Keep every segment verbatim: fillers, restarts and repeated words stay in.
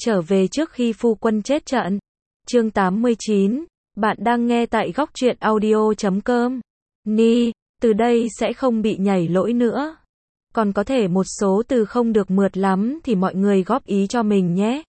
trở về trước khi phu quân chết trận. Chương tám mươi chín, bạn đang nghe tại góc truyện audio chấm com. Ni, từ đây sẽ không bị nhảy lỗi nữa. Còn có thể một số từ không được mượt lắm thì mọi người góp ý cho mình nhé.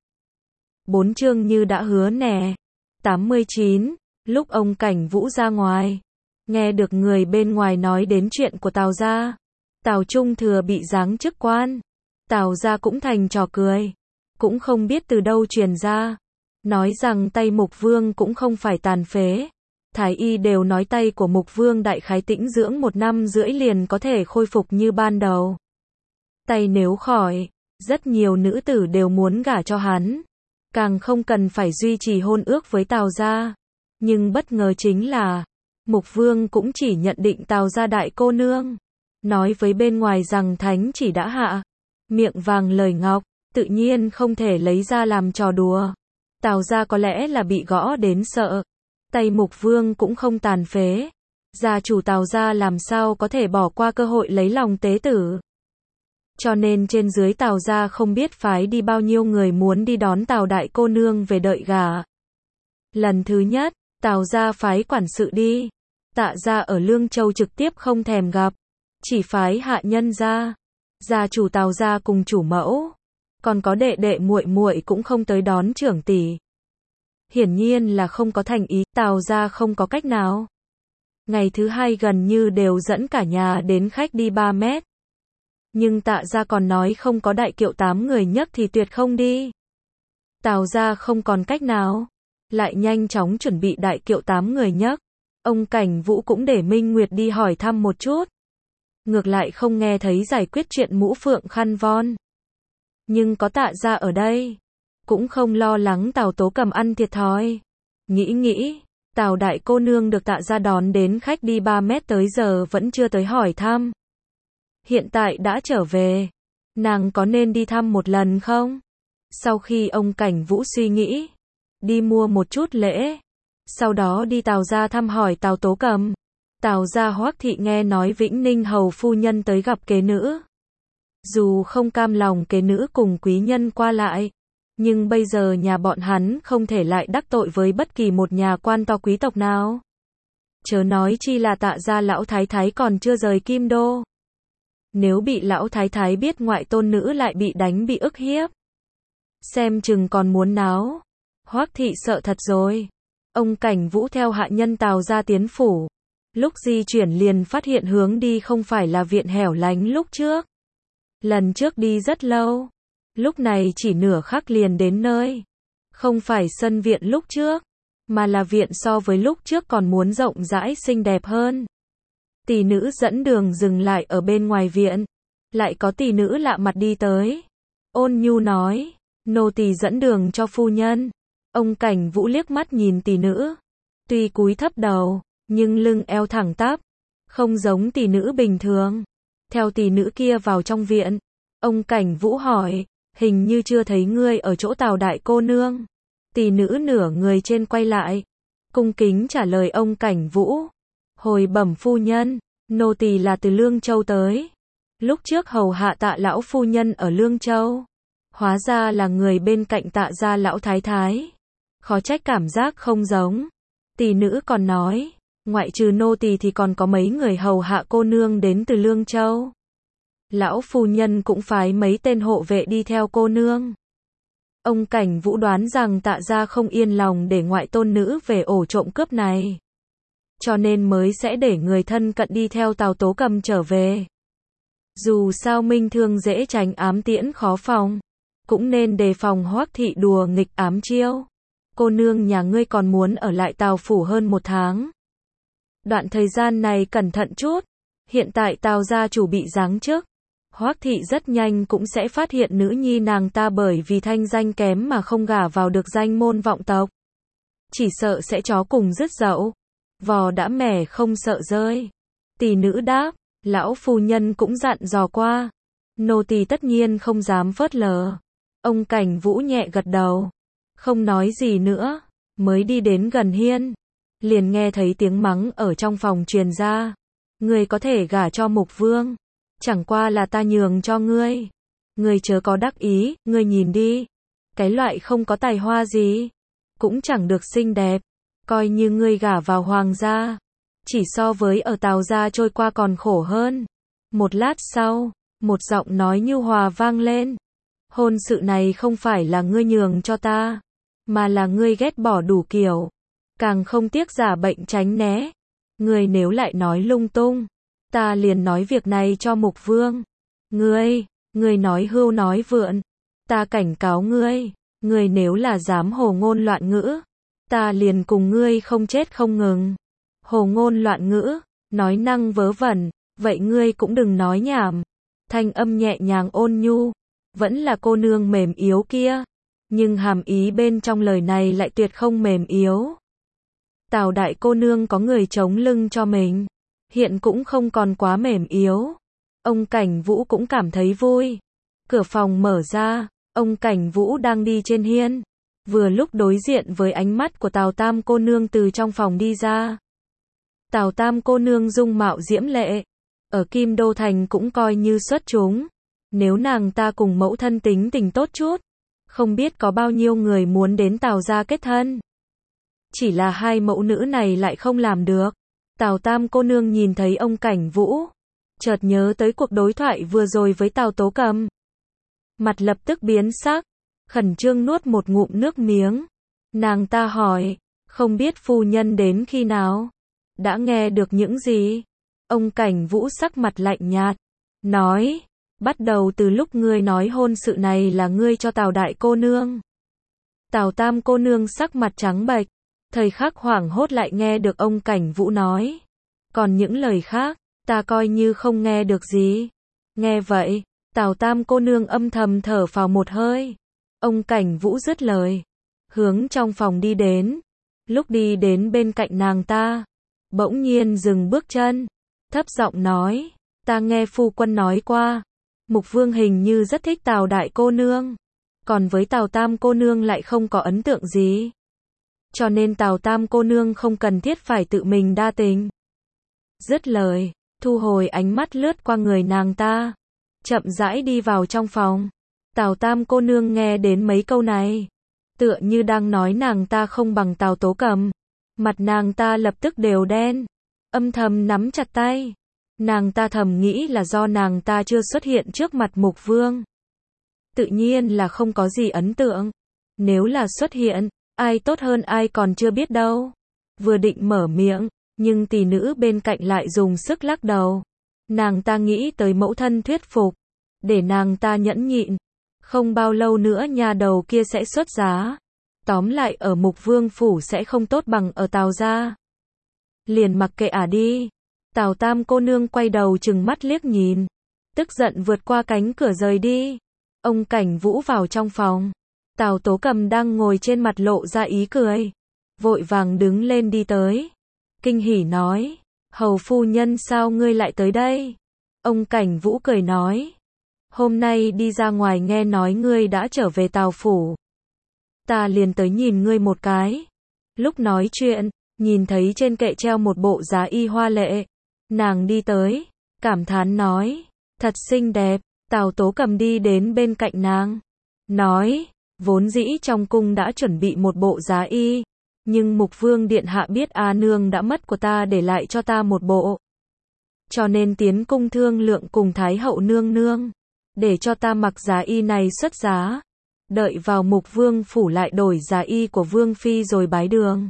Bốn chương như đã hứa nè. tám mươi chín, lúc ông Cảnh Vũ ra ngoài, nghe được người bên ngoài nói đến chuyện của Tào gia. Tào Trung Thừa bị giáng chức quan. Tào gia cũng thành trò cười. Cũng không biết từ đâu truyền ra. Nói rằng tay Mục Vương cũng không phải tàn phế. Thái y đều nói tay của Mục Vương đại khái tĩnh dưỡng một năm rưỡi liền có thể khôi phục như ban đầu. Tay nếu khỏi, rất nhiều nữ tử đều muốn gả cho hắn. Càng không cần phải duy trì hôn ước với Tào gia. Nhưng bất ngờ chính là, Mục Vương cũng chỉ nhận định Tào gia đại cô nương. Nói với bên ngoài rằng thánh chỉ đã hạ. Miệng vàng lời ngọc, tự nhiên không thể lấy ra làm trò đùa. Tào gia có lẽ là bị gõ đến sợ. Tay Mục Vương cũng không tàn phế. Gia chủ Tào gia làm sao có thể bỏ qua cơ hội lấy lòng tế tử. Cho nên trên dưới Tào gia không biết phái đi bao nhiêu người muốn đi đón Tào đại cô nương về đợi gả. Lần thứ nhất, Tào gia phái quản sự đi. Tạ gia ở Lương Châu trực tiếp không thèm gặp. Chỉ phái hạ nhân ra. Gia chủ Tào gia cùng chủ mẫu. Còn có đệ đệ muội muội cũng không tới đón trưởng tỷ. Hiển nhiên là không có thành ý, Tào gia không có cách nào. Ngày thứ hai gần như đều dẫn cả nhà đến khách đi ba mét. Nhưng Tạ gia còn nói không có đại kiệu tám người nhấc thì tuyệt không đi. Tào gia không còn cách nào. Lại nhanh chóng chuẩn bị đại kiệu tám người nhấc. Ông Cảnh Vũ cũng để Minh Nguyệt đi hỏi thăm một chút. Ngược lại không nghe thấy giải quyết chuyện mũ phượng khăn von. Nhưng có Tạ gia ở đây. Cũng không lo lắng Tào Tố Cầm ăn thiệt thòi. Nghĩ nghĩ, Tào đại cô nương được Tạ gia đón đến khách đi ba mét tới giờ vẫn chưa tới hỏi thăm. Hiện tại đã trở về. Nàng có nên đi thăm một lần không? Sau khi ông Cảnh Vũ suy nghĩ. Đi mua một chút lễ. Sau đó đi Tào gia thăm hỏi Tào Tố Cầm. Tào gia Hoắc thị nghe nói Vĩnh Ninh hầu phu nhân tới gặp kế nữ. Dù không cam lòng kế nữ cùng quý nhân qua lại. Nhưng bây giờ nhà bọn hắn không thể lại đắc tội với bất kỳ một nhà quan to quý tộc nào. Chớ nói chi là Tạ gia lão thái thái còn chưa rời Kim Đô. Nếu bị lão thái thái biết ngoại tôn nữ lại bị đánh bị ức hiếp. Xem chừng còn muốn náo. Hoắc thị sợ thật rồi. Ông Cảnh Vũ theo hạ nhân Tào gia tiến phủ. Lúc di chuyển liền phát hiện hướng đi không phải là viện hẻo lánh lúc trước. Lần trước đi rất lâu. Lúc này chỉ nửa khắc liền đến nơi. Không phải sân viện lúc trước. Mà là viện so với lúc trước còn muốn rộng rãi xinh đẹp hơn. Tỷ nữ dẫn đường dừng lại ở bên ngoài viện. Lại có tỷ nữ lạ mặt đi tới. Ôn nhu nói. Nô tỳ dẫn đường cho phu nhân. Ông Cảnh Vũ liếc mắt nhìn tỷ nữ. Tuy cúi thấp đầu, nhưng lưng eo thẳng tắp. Không giống tỷ nữ bình thường. Theo tỷ nữ kia vào trong viện. Ông Cảnh Vũ hỏi. Hình như chưa thấy ngươi ở chỗ Tào đại cô nương. Tỷ nữ nửa người trên quay lại. Cung kính trả lời ông Cảnh Vũ. Hồi bẩm phu nhân, nô tỳ là từ Lương Châu tới. Lúc trước hầu hạ Tạ lão phu nhân ở Lương Châu. Hóa ra là người bên cạnh Tạ gia lão thái thái. Khó trách cảm giác không giống. Tỷ nữ còn nói, ngoại trừ nô tỳ thì còn có mấy người hầu hạ cô nương đến từ Lương Châu. Lão phu nhân cũng phái mấy tên hộ vệ đi theo cô nương. Ông Cảnh Vũ đoán rằng Tạ gia không yên lòng để ngoại tôn nữ về ổ trộm cướp này. Cho nên mới sẽ để người thân cận đi theo Tào Tố Cầm trở về. Dù sao minh thương dễ tránh ám tiễn khó phòng. Cũng nên đề phòng Hoắc thị đùa nghịch ám chiêu. Cô nương nhà ngươi còn muốn ở lại Tào phủ hơn một tháng. Đoạn thời gian này cẩn thận chút. Hiện tại Tào gia chủ bị giáng chức. Hoắc thị rất nhanh cũng sẽ phát hiện nữ nhi nàng ta bởi vì thanh danh kém mà không gả vào được danh môn vọng tộc. Chỉ sợ sẽ chó cùng rứt dậu. Vò đã mẻ không sợ rơi. Tỷ nữ đáp, lão phu nhân cũng dặn dò qua. Nô tỳ tất nhiên không dám phớt lờ. Ông Cảnh Vũ nhẹ gật đầu. Không nói gì nữa. Mới đi đến gần hiên. Liền nghe thấy tiếng mắng ở trong phòng truyền ra. Ngươi có thể gả cho Mục Vương. Chẳng qua là ta nhường cho ngươi. Ngươi chớ có đắc ý, ngươi nhìn đi. cái loại không có tài hoa gì, cũng chẳng được xinh đẹp, coi như ngươi gả vào hoàng gia, chỉ so với ở Tào gia trôi qua còn khổ hơn. Một lát sau, một giọng nói nhu hòa vang lên. Hôn sự này không phải là ngươi nhường cho ta, mà là ngươi ghét bỏ đủ kiểu, càng không tiếc giả bệnh tránh né. Ngươi nếu lại nói lung tung, ta liền nói việc này cho Mục Vương. Ngươi, ngươi nói hưu nói vượn, ta cảnh cáo ngươi, ngươi nếu là dám hồ ngôn loạn ngữ, ta liền cùng ngươi không chết không ngừng. Hồ ngôn loạn ngữ, nói năng vớ vẩn, vậy ngươi cũng đừng nói nhảm. Thanh âm nhẹ nhàng ôn nhu, vẫn là cô nương mềm yếu kia, nhưng hàm ý bên trong lời này lại tuyệt không mềm yếu. Tào đại cô nương có người chống lưng cho mình, hiện cũng không còn quá mềm yếu. Ông Cảnh Vũ cũng cảm thấy vui. Cửa phòng mở ra, ông Cảnh Vũ đang đi trên hiên, vừa lúc đối diện với ánh mắt của Tào Tam cô nương từ trong phòng đi ra. Tào Tam cô nương dung mạo diễm lệ, ở Kim Đô Thành cũng coi như xuất chúng. Nếu nàng ta cùng mẫu thân tính tình tốt chút, không biết có bao nhiêu người muốn đến Tào gia kết thân. Chỉ là hai mẫu nữ này lại không làm được. Tào Tam cô nương nhìn thấy ông Cảnh Vũ, chợt nhớ tới cuộc đối thoại vừa rồi với Tào Tố Cầm. Mặt lập tức biến sắc, khẩn trương nuốt một ngụm nước miếng. Nàng ta hỏi, không biết phu nhân đến khi nào? Đã nghe được những gì? Ông Cảnh Vũ sắc mặt lạnh nhạt, nói, bắt đầu từ lúc ngươi nói hôn sự này là ngươi cho Tào đại cô nương. Tào Tam cô nương sắc mặt trắng bệch, thời khắc hoảng hốt lại nghe được ông Cảnh Vũ nói. Còn những lời khác, ta coi như không nghe được gì. Nghe vậy, Tào Tam cô nương âm thầm thở phào một hơi. Ông Cảnh Vũ dứt lời, hướng trong phòng đi đến. Lúc đi đến bên cạnh nàng ta, bỗng nhiên dừng bước chân, thấp giọng nói, ta nghe phu quân nói qua, Mục Vương hình như rất thích Tào đại cô nương, còn với Tào Tam cô nương lại không có ấn tượng gì. Cho nên Tào Tam cô nương không cần thiết phải tự mình đa tình. Dứt lời, thu hồi ánh mắt lướt qua người nàng ta, chậm rãi đi vào trong phòng. Tào Tam cô nương nghe đến mấy câu này, tựa như đang nói nàng ta không bằng Tào Tố Cầm. Mặt nàng ta lập tức đều đen, âm thầm nắm chặt tay. Nàng ta thầm nghĩ là do nàng ta chưa xuất hiện trước mặt Mục Vương. Tự nhiên là không có gì ấn tượng. Nếu là xuất hiện, ai tốt hơn ai còn chưa biết đâu. Vừa định mở miệng, nhưng tỷ nữ bên cạnh lại dùng sức lắc đầu. Nàng ta nghĩ tới mẫu thân thuyết phục, để nàng ta nhẫn nhịn. Không bao lâu nữa nhà đầu kia sẽ xuất giá. Tóm lại ở Mục Vương phủ sẽ không tốt bằng ở Tào gia. Liền mặc kệ ả đi. Tào Tam cô nương quay đầu trừng mắt liếc nhìn, tức giận vượt qua cánh cửa rời đi. Ông Cảnh Vũ vào trong phòng. Tào Tố Cầm đang ngồi trên mặt lộ ra ý cười, vội vàng đứng lên đi tới, kinh hỉ nói, hầu phu nhân sao ngươi lại tới đây? Ông Cảnh Vũ cười nói, hôm nay đi ra ngoài nghe nói ngươi đã trở về Tào phủ, ta liền tới nhìn ngươi một cái. Lúc nói chuyện, nhìn thấy trên kệ treo một bộ giá y hoa lệ, nàng đi tới, cảm thán nói, thật xinh đẹp. Tào Tố Cầm đi đến bên cạnh nàng, nói, vốn dĩ trong cung đã chuẩn bị một bộ giá y, nhưng Mục Vương điện hạ biết A nương đã mất của ta để lại cho ta một bộ, cho nên tiến cung thương lượng cùng Thái hậu nương nương, để cho ta mặc giá y này xuất giá, đợi vào Mục Vương phủ lại đổi giá y của Vương phi rồi bái đường.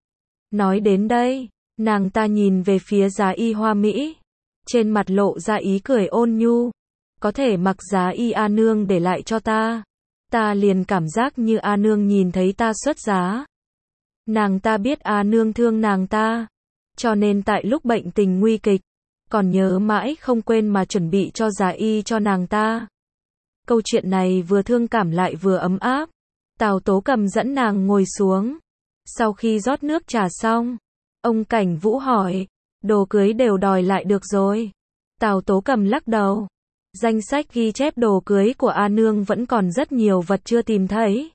Nói đến đây, nàng ta nhìn về phía giá y hoa mỹ, trên mặt lộ ra ý cười ôn nhu, có thể mặc giá y A nương để lại cho ta, ta liền cảm giác như A nương nhìn thấy ta xuất giá. Nàng ta biết A nương thương nàng ta, cho nên tại lúc bệnh tình nguy kịch, còn nhớ mãi không quên mà chuẩn bị cho giá y cho nàng ta. Câu chuyện này vừa thương cảm lại vừa ấm áp. Tào Tố Cầm dẫn nàng ngồi xuống. Sau khi rót nước trà xong, ông Cảnh Vũ hỏi, đồ cưới đều đòi lại được rồi. Tào Tố Cầm lắc đầu. Danh sách ghi chép đồ cưới của A nương vẫn còn rất nhiều vật chưa tìm thấy.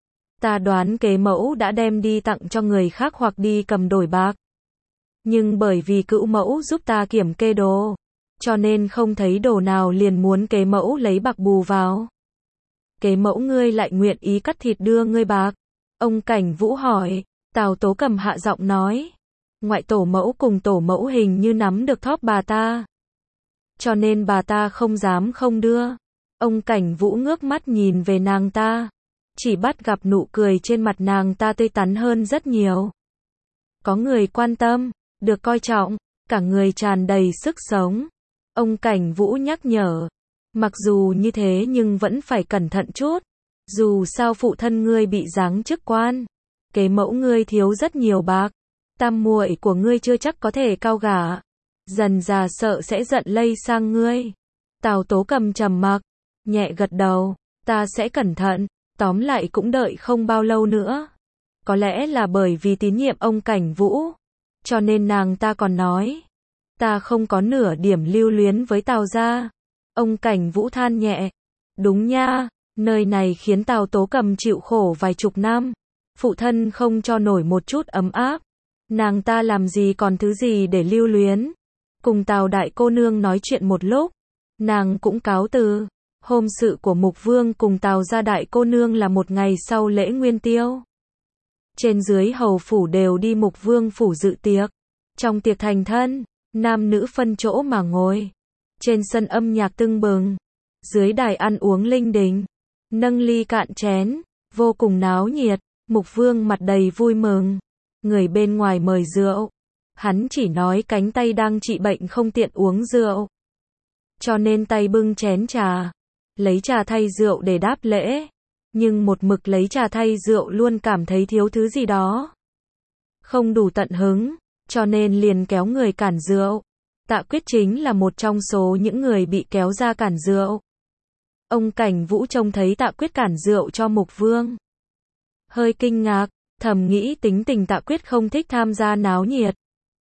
Ta đoán kế mẫu đã đem đi tặng cho người khác hoặc đi cầm đổi bạc. Nhưng bởi vì cữu mẫu giúp ta kiểm kê đồ, cho nên không thấy đồ nào liền muốn kế mẫu lấy bạc bù vào. kế mẫu ngươi lại nguyện ý cắt thịt đưa ngươi bạc. Ông Cảnh Vũ hỏi, Tào Tố Cầm hạ giọng nói, ngoại tổ mẫu cùng tổ mẫu hình như nắm được thóp bà ta. Cho nên bà ta không dám không đưa. Ông Cảnh Vũ ngước mắt nhìn về nàng ta. Chỉ bắt gặp nụ cười trên mặt nàng ta tươi tắn hơn rất nhiều. Có người quan tâm, được coi trọng, cả người tràn đầy sức sống. Ông Cảnh Vũ nhắc nhở, mặc dù như thế nhưng vẫn phải cẩn thận chút. Dù sao phụ thân ngươi bị giáng chức quan, kế mẫu ngươi thiếu rất nhiều bạc, tam muội của ngươi chưa chắc có thể cao gả. Dần già sợ sẽ giận lây sang ngươi. Tào Tố Cầm trầm mặc, nhẹ gật đầu, ta sẽ cẩn thận, tóm lại cũng đợi không bao lâu nữa. Có lẽ là bởi vì tín nhiệm ông Cảnh Vũ, cho nên nàng ta còn nói, ta không có nửa điểm lưu luyến với Tào gia. Ông Cảnh Vũ than nhẹ, đúng nha, nơi này khiến Tào Tố Cầm chịu khổ vài chục năm, phụ thân không cho nổi một chút ấm áp, nàng ta làm gì còn thứ gì để lưu luyến. Cùng Tào đại cô nương nói chuyện một lúc, nàng cũng cáo từ. Hôn sự của Mục Vương cùng Tào gia đại cô nương là một ngày sau lễ Nguyên Tiêu. Trên dưới hầu phủ đều đi Mục Vương phủ dự tiệc. Trong tiệc thành thân, nam nữ phân chỗ mà ngồi. Trên sân âm nhạc tưng bừng, dưới đài ăn uống linh đình, nâng ly cạn chén, vô cùng náo nhiệt. Mục Vương mặt đầy vui mừng, người bên ngoài mời rượu, hắn chỉ nói cánh tay đang trị bệnh không tiện uống rượu, cho nên tay bưng chén trà, lấy trà thay rượu để đáp lễ, nhưng một mực lấy trà thay rượu luôn cảm thấy thiếu thứ gì đó, không đủ tận hứng, cho nên liền kéo người cản rượu. Tạ Quyết chính là một trong số những người bị kéo ra cản rượu. Ông Cảnh Vũ trông thấy Tạ Quyết cản rượu cho Mục Vương, hơi kinh ngạc, thầm nghĩ tính tình Tạ Quyết không thích tham gia náo nhiệt,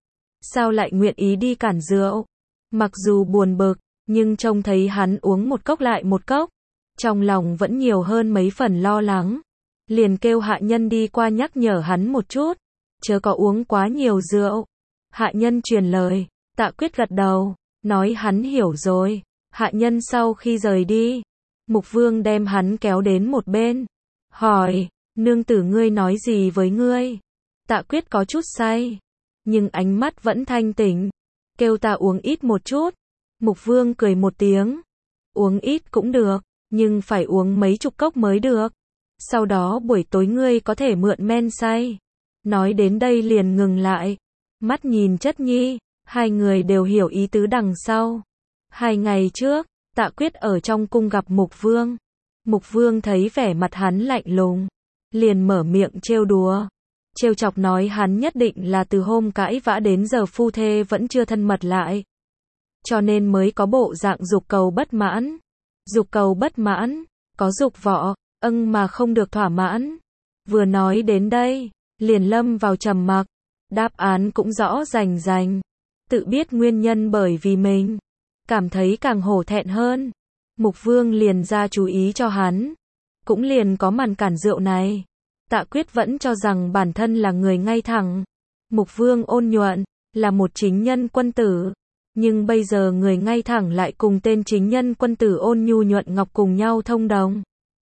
sao lại nguyện ý đi cản rượu. Mặc dù buồn bực, nhưng trông thấy hắn uống một cốc lại một cốc, trong lòng vẫn nhiều hơn mấy phần lo lắng, liền kêu hạ nhân đi qua nhắc nhở hắn một chút, chớ có uống quá nhiều rượu. Hạ nhân truyền lời, Tạ Quyết gật đầu, nói hắn hiểu rồi. Hạ nhân sau khi rời đi, Mục Vương đem hắn kéo đến một bên, hỏi, nương tử ngươi nói gì với ngươi? Tạ Quyết có chút say, nhưng ánh mắt vẫn thanh tỉnh, kêu ta uống ít một chút. Mục Vương cười một tiếng, uống ít cũng được, nhưng phải uống mấy chục cốc mới được. Sau đó buổi tối ngươi có thể mượn men say. Nói đến đây liền ngừng lại, mắt nhìn Chất Nhi, hai người đều hiểu ý tứ đằng sau. Hai ngày trước, Tạ Quyết ở trong cung gặp Mục Vương. Mục Vương thấy vẻ mặt hắn lạnh lùng, liền mở miệng trêu đùa, trêu chọc nói hắn nhất định là từ hôm cãi vã đến giờ phu thê vẫn chưa thân mật lại, cho nên mới có bộ dạng dục cầu bất mãn. Dục cầu bất mãn, có dục vọ, âng mà không được thỏa mãn. Vừa nói đến đây, liền lâm vào trầm mặc, đáp án cũng rõ rành rành, tự biết nguyên nhân bởi vì mình, cảm thấy càng hổ thẹn hơn. Mục Vương liền ra chú ý cho hắn, cũng liền có màn cản rượu này. Tạ Quyết vẫn cho rằng bản thân là người ngay thẳng, Mục Vương ôn nhuận, là một chính nhân quân tử, nhưng bây giờ người ngay thẳng lại cùng tên chính nhân quân tử ôn nhu nhuận ngọc cùng nhau thông đồng.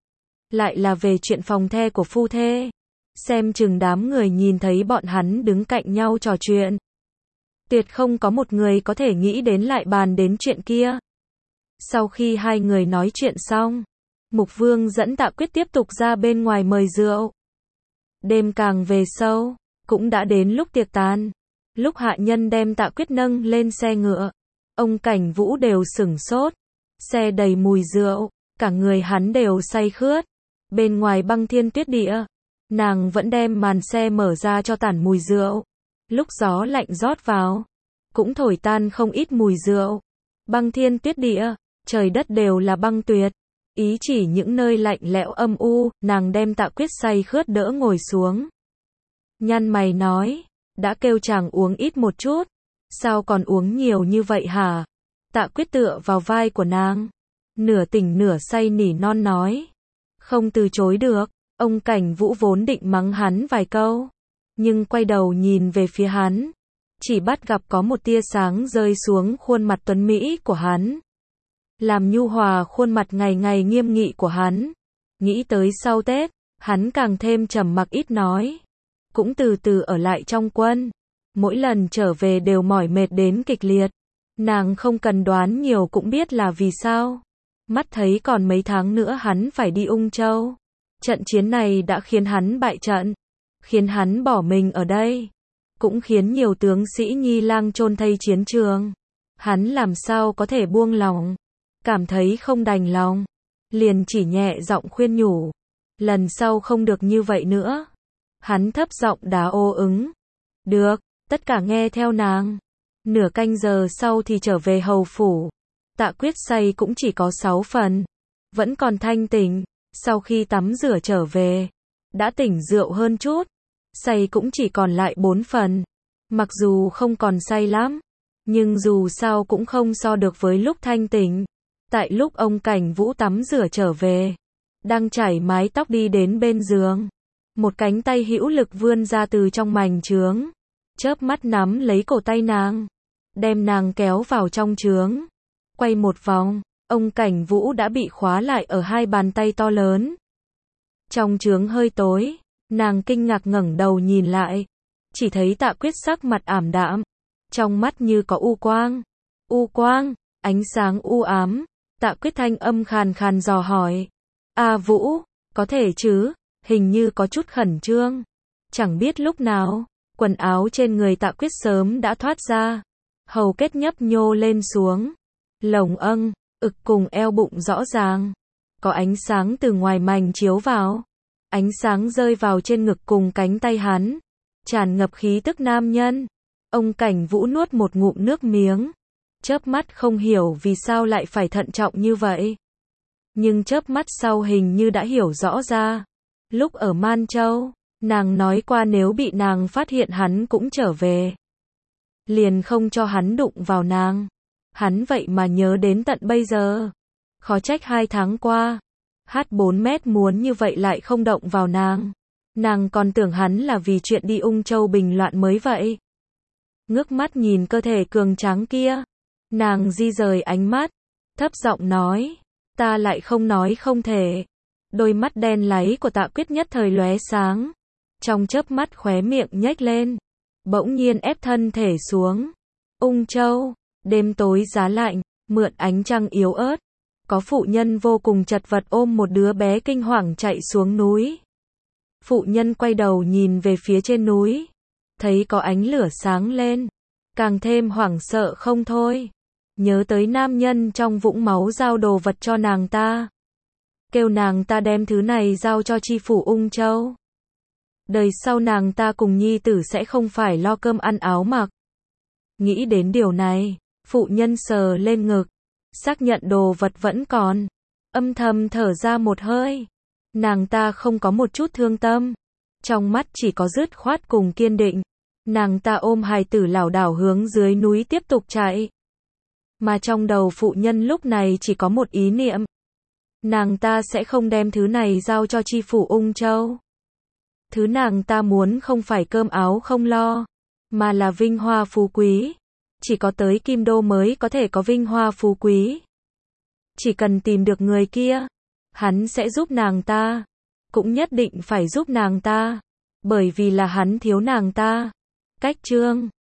Lại là về chuyện phòng the của phu thê, xem chừng đám người nhìn thấy bọn hắn đứng cạnh nhau trò chuyện, tuyệt không có một người có thể nghĩ đến lại bàn đến chuyện kia. Sau khi hai người nói chuyện xong, Mục Vương dẫn Tạ Quyết tiếp tục ra bên ngoài mời rượu. Đêm càng về sâu, cũng đã đến lúc tiệc tàn. Lúc hạ nhân đem Tạ Quyết nâng lên xe ngựa, ông Cảnh Vũ đều sửng sốt. Xe đầy mùi rượu, cả người hắn đều say khướt. Bên ngoài băng thiên tuyết địa, nàng vẫn đem màn xe mở ra cho tản mùi rượu. Lúc gió lạnh rót vào, cũng thổi tan không ít mùi rượu. Băng thiên tuyết địa, trời đất đều là băng tuyệt. Ý chỉ những nơi lạnh lẽo âm u, nàng đem Tạ Quyết say khướt đỡ ngồi xuống. Nhăn mày nói, đã kêu chàng uống ít một chút, sao còn uống nhiều như vậy hả? Tạ Quyết tựa vào vai của nàng, nửa tỉnh nửa say nỉ non nói, không từ chối được. Ông Cảnh Vũ vốn định mắng hắn vài câu, nhưng quay đầu nhìn về phía hắn, chỉ bắt gặp có một tia sáng rơi xuống khuôn mặt tuấn mỹ của hắn, làm nhu hòa khuôn mặt ngày ngày nghiêm nghị của hắn. Nghĩ tới sau Tết, hắn càng thêm trầm mặc ít nói. Cũng từ từ ở lại trong quân. Mỗi lần trở về đều mỏi mệt đến kịch liệt. Nàng không cần đoán nhiều cũng biết là vì sao. Mắt thấy còn mấy tháng nữa hắn phải đi Ung Châu. Trận chiến này đã khiến hắn bại trận. Khiến hắn bỏ mình ở đây. Cũng khiến nhiều tướng sĩ Nhi Lang chôn thây chiến trường. Hắn làm sao có thể buông lòng. Cảm thấy không đành lòng. Liền chỉ nhẹ giọng khuyên nhủ. Lần sau không được như vậy nữa. Hắn thấp giọng đá ô ứng. Được, tất cả nghe theo nàng. Nửa canh giờ sau thì trở về hầu phủ. Tạ Quyết say cũng chỉ có sáu phần. Vẫn còn thanh tỉnh. Sau khi tắm rửa trở về. Đã tỉnh rượu hơn chút. Say cũng chỉ còn lại bốn phần. Mặc dù không còn say lắm. Nhưng dù sao cũng không so được với lúc thanh tỉnh. Tại lúc ông Cảnh Vũ tắm rửa trở về. Đang chải mái tóc đi đến bên giường. Một cánh tay hữu lực vươn ra từ trong mành trướng. Chớp mắt nắm lấy cổ tay nàng. Đem nàng kéo vào trong trướng. Quay một vòng. Ông Cảnh Vũ đã bị khóa lại ở hai bàn tay to lớn. Trong trướng hơi tối. Nàng kinh ngạc ngẩng đầu nhìn lại. Chỉ thấy Tạ Quyết sắc mặt ảm đạm. Trong mắt như có u quang. U quang, ánh sáng u ám. Tạ Quyết thanh âm khàn khàn dò hỏi. A Vũ, có thể chứ? Hình như có chút khẩn trương. Chẳng biết lúc nào, quần áo trên người Tạ Quyết sớm đã thoát ra. Hầu kết nhấp nhô lên xuống. Lồng âng, ực cùng eo bụng rõ ràng. Có ánh sáng từ ngoài mành chiếu vào. Ánh sáng rơi vào trên ngực cùng cánh tay hắn. Tràn ngập khí tức nam nhân. Ông Cảnh Vũ nuốt một ngụm nước miếng. Chớp mắt không hiểu vì sao lại phải thận trọng như vậy. Nhưng chớp mắt sau hình như đã hiểu rõ ra. Lúc ở Man Châu, nàng nói qua nếu bị nàng phát hiện hắn cũng trở về. Liền không cho hắn đụng vào nàng. Hắn vậy mà nhớ đến tận bây giờ. Khó trách hai tháng qua. Hát bốn mét muốn như vậy lại không động vào nàng. Nàng còn tưởng hắn là vì chuyện đi Ung Châu bình loạn mới vậy. Ngước mắt nhìn cơ thể cường tráng kia. Nàng di rời ánh mắt. Thấp giọng nói. Ta lại không nói không thể. Đôi mắt đen láy của Tạ Quyết nhất thời lóe sáng. Trong chớp mắt khóe miệng nhếch lên. Bỗng nhiên ép thân thể xuống. Ung Châu. Đêm tối giá lạnh. Mượn ánh trăng yếu ớt. Có phụ nhân vô cùng chật vật ôm một đứa bé kinh hoàng chạy xuống núi. Phụ nhân quay đầu nhìn về phía trên núi. Thấy có ánh lửa sáng lên. Càng thêm hoảng sợ không thôi. Nhớ tới nam nhân trong vũng máu giao đồ vật cho nàng ta. Kêu nàng ta đem thứ này giao cho chi phủ Ung Châu. Đời sau nàng ta cùng nhi tử sẽ không phải lo cơm ăn áo mặc. Nghĩ đến điều này, phụ nhân sờ lên ngực. Xác nhận đồ vật vẫn còn. Âm thầm thở ra một hơi. Nàng ta không có một chút thương tâm. Trong mắt chỉ có dứt khoát cùng kiên định. Nàng ta ôm hài tử lảo đảo hướng dưới núi tiếp tục chạy. Mà trong đầu phụ nhân lúc này chỉ có một ý niệm. Nàng ta sẽ không đem thứ này giao cho chi phủ Ung Châu. Thứ nàng ta muốn không phải cơm áo không lo, mà là vinh hoa phú quý. Chỉ có tới Kim Đô mới có thể có vinh hoa phú quý. Chỉ cần tìm được người kia, hắn sẽ giúp nàng ta. Cũng nhất định phải giúp nàng ta. Bởi vì là hắn thiếu nàng ta. Cách chương